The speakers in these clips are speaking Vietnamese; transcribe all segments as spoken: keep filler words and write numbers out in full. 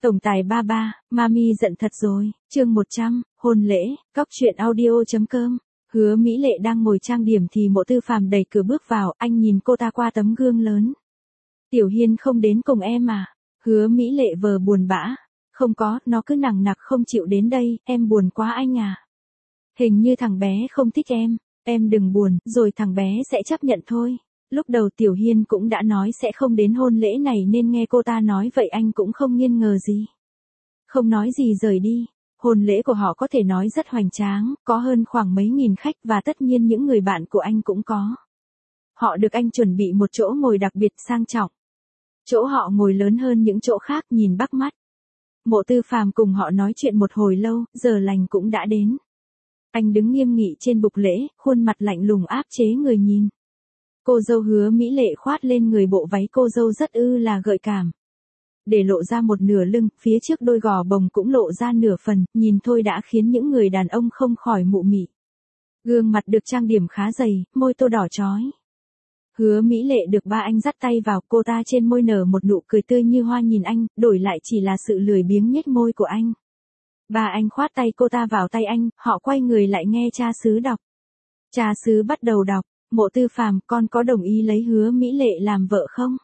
Tổng tài ba ba, Mami giận thật rồi, chương một trăm, hôn lễ, cóc truyện audio.com. Hứa Mỹ Lệ đang ngồi trang điểm thì Mộ Tư Phàm đẩy cửa bước vào, anh nhìn cô ta qua tấm gương lớn. Tiểu Hiên không đến cùng em à? Hứa Mỹ Lệ vờ buồn bã. Không có, nó cứ nằng nặc không chịu đến đây, em buồn quá anh à. Hình như thằng bé không thích em, em đừng buồn, rồi thằng bé sẽ chấp nhận thôi. Lúc đầu Tiểu Hiên cũng đã nói sẽ không đến hôn lễ này nên nghe cô ta nói vậy anh cũng không nghi ngờ gì. Không nói gì rời đi. Hôn lễ của họ có thể nói rất hoành tráng, có hơn khoảng mấy nghìn khách và tất nhiên những người bạn của anh cũng có. Họ được anh chuẩn bị một chỗ ngồi đặc biệt sang trọng. Chỗ họ ngồi lớn hơn những chỗ khác, nhìn bắt mắt. Mộ Tư Phàm cùng họ nói chuyện một hồi lâu, giờ lành cũng đã đến. Anh đứng nghiêm nghị trên bục lễ, khuôn mặt lạnh lùng áp chế người nhìn. Cô dâu Hứa Mỹ Lệ khoát lên người bộ váy cô dâu rất ư là gợi cảm. Để lộ ra một nửa lưng, phía trước đôi gò bồng cũng lộ ra nửa phần, nhìn thôi đã khiến những người đàn ông không khỏi mụ mị. Gương mặt được trang điểm khá dày, môi tô đỏ chói. Hứa Mỹ Lệ được ba anh dắt tay vào, cô ta trên môi nở một nụ cười tươi như hoa nhìn anh, đổi lại chỉ là sự lười biếng nhếch môi của anh. Ba anh khoát tay cô ta vào tay anh, họ quay người lại nghe cha xứ đọc. Cha xứ bắt đầu đọc. Mộ Tư Phàm, con có đồng ý lấy Hứa Mỹ Lệ làm vợ không?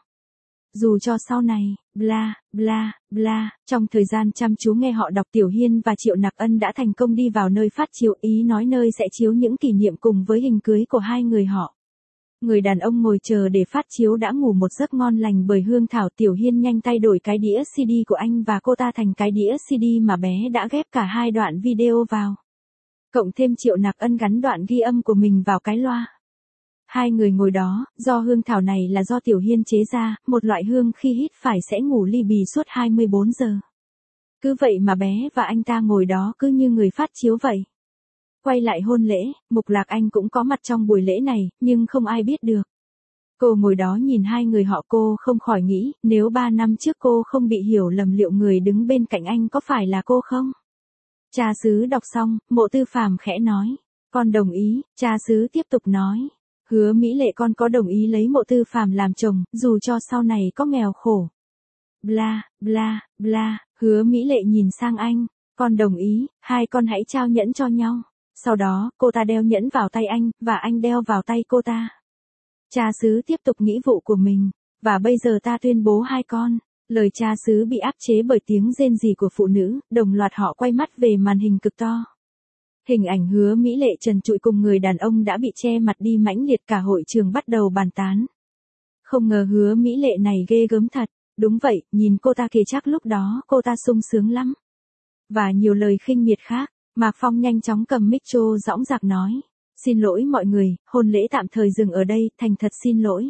Dù cho sau này, bla, bla, bla, trong thời gian chăm chú nghe họ đọc, Tiểu Hiên và Triệu Nặc Ân đã thành công đi vào nơi phát chiếu, ý nói nơi sẽ chiếu những kỷ niệm cùng với hình cưới của hai người họ. Người đàn ông ngồi chờ để phát chiếu đã ngủ một giấc ngon lành bởi hương thảo. Tiểu Hiên nhanh tay đổi cái đĩa xê đê của anh và cô ta thành cái đĩa xê đê mà bé đã ghép cả hai đoạn video vào. Cộng thêm Triệu Nặc Ân gắn đoạn ghi âm của mình vào cái loa. Hai người ngồi đó, do hương thảo này là do Tiểu Hiên chế ra, một loại hương khi hít phải sẽ ngủ li bì suốt hai mươi bốn giờ. Cứ vậy mà bé và anh ta ngồi đó cứ như người phát chiếu vậy. Quay lại hôn lễ, Mục Lạc Anh cũng có mặt trong buổi lễ này, nhưng không ai biết được. Cô ngồi đó nhìn hai người họ, cô không khỏi nghĩ, nếu ba năm trước cô không bị hiểu lầm liệu người đứng bên cạnh anh có phải là cô không? Cha xứ đọc xong, Mộ Tư Phàm khẽ nói, con đồng ý. Cha xứ tiếp tục nói. Hứa Mỹ Lệ, con có đồng ý lấy Mộ Tư Phàm làm chồng, dù cho sau này có nghèo khổ. Bla, bla, bla, Hứa Mỹ Lệ nhìn sang anh, con đồng ý, hai con hãy trao nhẫn cho nhau. Sau đó, cô ta đeo nhẫn vào tay anh, và anh đeo vào tay cô ta. Cha xứ tiếp tục nghĩ vụ của mình, và bây giờ ta tuyên bố hai con. Lời cha xứ bị áp chế bởi tiếng rên rỉ của phụ nữ, đồng loạt họ quay mắt về màn hình cực to. Hình ảnh Hứa Mỹ Lệ trần trụi cùng người đàn ông đã bị che mặt đi mãnh liệt, cả hội trường bắt đầu bàn tán. Không ngờ Hứa Mỹ Lệ này ghê gớm thật, đúng vậy, nhìn cô ta kìa, chắc lúc đó cô ta sung sướng lắm. Và nhiều lời khinh miệt khác, Mạc Phong nhanh chóng cầm mic trô dõng dạc nói. Xin lỗi mọi người, hôn lễ tạm thời dừng ở đây, thành thật xin lỗi.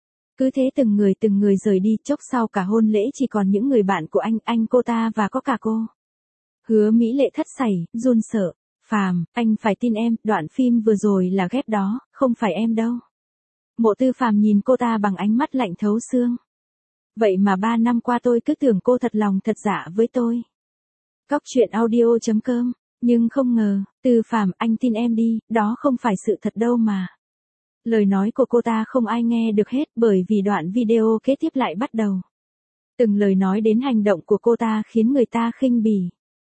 Cứ thế từng người từng người rời đi, chốc sau cả hôn lễ chỉ còn những người bạn của anh, anh cô ta và có cả cô. Hứa Mỹ Lệ thất sẩy, run sợ. Phàm, anh phải tin em, đoạn phim vừa rồi là ghép đó, không phải em đâu. Mộ Tư Phàm nhìn cô ta bằng ánh mắt lạnh thấu xương. Vậy mà ba năm qua tôi cứ tưởng cô thật lòng thật dạ với tôi. Cóc truyện audio.com, nhưng không ngờ, Tư Phàm, anh tin em đi, đó không phải sự thật đâu mà. Lời nói của cô ta không ai nghe được hết bởi vì đoạn video kế tiếp lại bắt đầu. Từng lời nói đến hành động của cô ta khiến người ta khinh bỉ.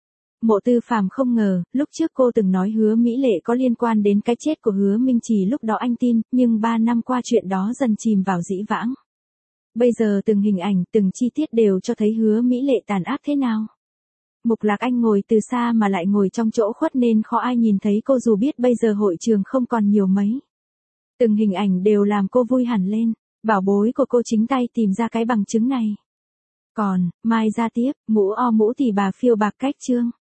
Mộ Tư Phàm không ngờ, lúc trước cô từng nói Hứa Mỹ Lệ có liên quan đến cái chết của Hứa Minh Trì, lúc đó anh tin, nhưng ba năm qua chuyện đó dần chìm vào dĩ vãng. Bây giờ từng hình ảnh, từng chi tiết đều cho thấy Hứa Mỹ Lệ tàn ác thế nào. Mục Lạc Anh ngồi từ xa mà lại ngồi trong chỗ khuất nên khó ai nhìn thấy cô, dù biết bây giờ hội trường không còn nhiều mấy. Từng hình ảnh đều làm cô vui hẳn lên, bảo bối của cô chính tay tìm ra cái bằng chứng này. Còn, mai ra tiếp, mũ o mũ thì bà phiêu bạc cách chương.